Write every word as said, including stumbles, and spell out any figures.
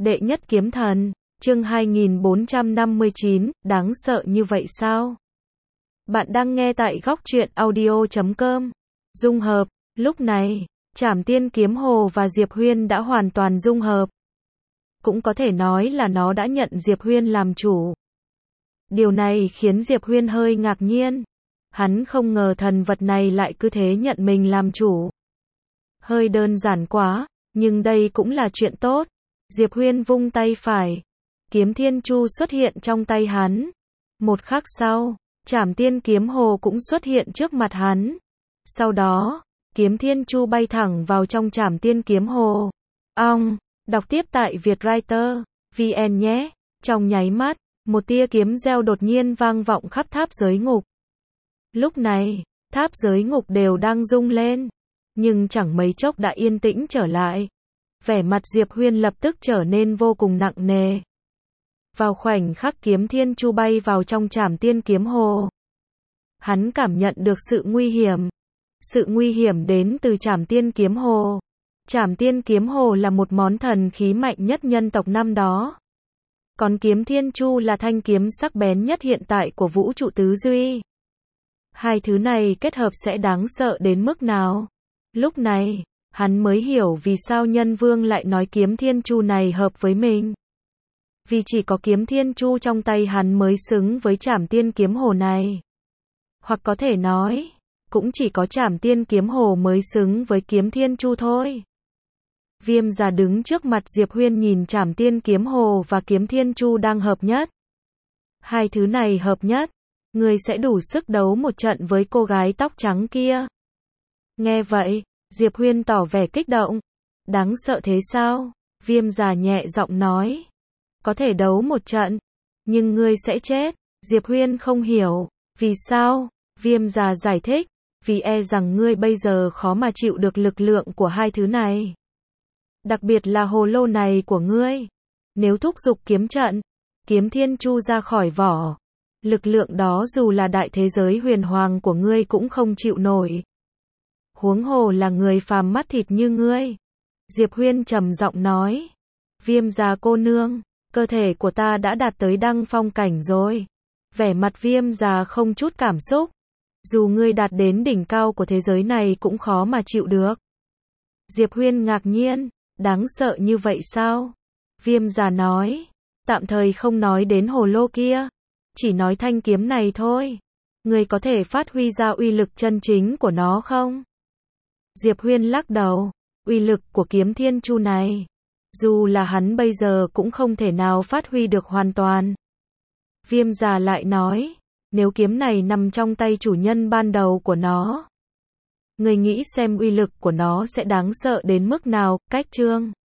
Đệ nhất kiếm thần, chương hai nghìn bốn trăm năm mươi chín, đáng sợ như vậy sao? Bạn đang nghe tại góc truyện audio chấm com. Dung hợp, lúc này, Trảm Tiên Kiếm Hồ và Diệp Huyên đã hoàn toàn dung hợp. Cũng có thể nói là nó đã nhận Diệp Huyên làm chủ. Điều này khiến Diệp Huyên hơi ngạc nhiên. Hắn không ngờ thần vật này lại cứ thế nhận mình làm chủ. Hơi đơn giản quá, nhưng đây cũng là chuyện tốt. Diệp Huyên vung tay phải. Kiếm Thiên Chu xuất hiện trong tay hắn. Một khắc sau, Trảm Tiên Kiếm Hồ cũng xuất hiện trước mặt hắn. Sau đó, Kiếm Thiên Chu bay thẳng vào trong Trảm Tiên Kiếm Hồ. Ong, đọc tiếp tại Vietwriter chấm vn nhé. Trong nháy mắt, một tia kiếm reo đột nhiên vang vọng khắp tháp giới ngục. Lúc này, tháp giới ngục đều đang rung lên, nhưng chẳng mấy chốc đã yên tĩnh trở lại. Vẻ mặt Diệp Huyên lập tức trở nên vô cùng nặng nề. Vào khoảnh khắc Kiếm Thiên Chu bay vào trong Trảm Tiên Kiếm Hồ, hắn cảm nhận được sự nguy hiểm. Sự nguy hiểm đến từ Trảm Tiên Kiếm Hồ. Trảm Tiên Kiếm Hồ là một món thần khí mạnh nhất nhân tộc năm đó. Còn Kiếm Thiên Chu là thanh kiếm sắc bén nhất hiện tại của vũ trụ tứ duy. Hai thứ này kết hợp sẽ đáng sợ đến mức nào? Lúc này, hắn mới hiểu vì sao Nhân Vương lại nói Kiếm Thiên Chu này hợp với mình. Vì chỉ có Kiếm Thiên Chu trong tay hắn mới xứng với Trảm Tiên Kiếm Hồ này. Hoặc có thể nói, cũng chỉ có Trảm Tiên Kiếm Hồ mới xứng với Kiếm Thiên Chu thôi. Viêm Già đứng trước mặt Diệp Huyên nhìn Trảm Tiên Kiếm Hồ và Kiếm Thiên Chu đang hợp nhất. Hai thứ này hợp nhất, ngươi sẽ đủ sức đấu một trận với cô gái tóc trắng kia. Nghe vậy, Diệp Huyên tỏ vẻ kích động. Đáng sợ thế sao? Viêm Già nhẹ giọng nói. Có thể đấu một trận, nhưng ngươi sẽ chết. Diệp Huyên không hiểu. Vì sao? Viêm Già giải thích. Vì e rằng ngươi bây giờ khó mà chịu được lực lượng của hai thứ này. Đặc biệt là hồ lô này của ngươi. Nếu thúc giục kiếm trận, Kiếm Thiên Chu ra khỏi vỏ, lực lượng đó dù là đại thế giới huyền hoàng của ngươi cũng không chịu nổi. Huống hồ là người phàm mắt thịt như ngươi. Diệp Huyên trầm giọng nói. Viêm Già cô nương, cơ thể của ta đã đạt tới đăng phong cảnh rồi. Vẻ mặt Viêm Già không chút cảm xúc. Dù ngươi đạt đến đỉnh cao của thế giới này cũng khó mà chịu được. Diệp Huyên ngạc nhiên. Đáng sợ như vậy sao? Viêm Già nói. Tạm thời không nói đến hồ lô kia. Chỉ nói thanh kiếm này thôi. Ngươi có thể phát huy ra uy lực chân chính của nó không? Diệp Huyên lắc đầu. Uy lực của Kiếm Thiên Chu này, dù là hắn bây giờ cũng không thể nào phát huy được hoàn toàn. Viêm Già lại nói. Nếu kiếm này nằm trong tay chủ nhân ban đầu của nó, ngươi nghĩ xem uy lực của nó sẽ đáng sợ đến mức nào? Cách chương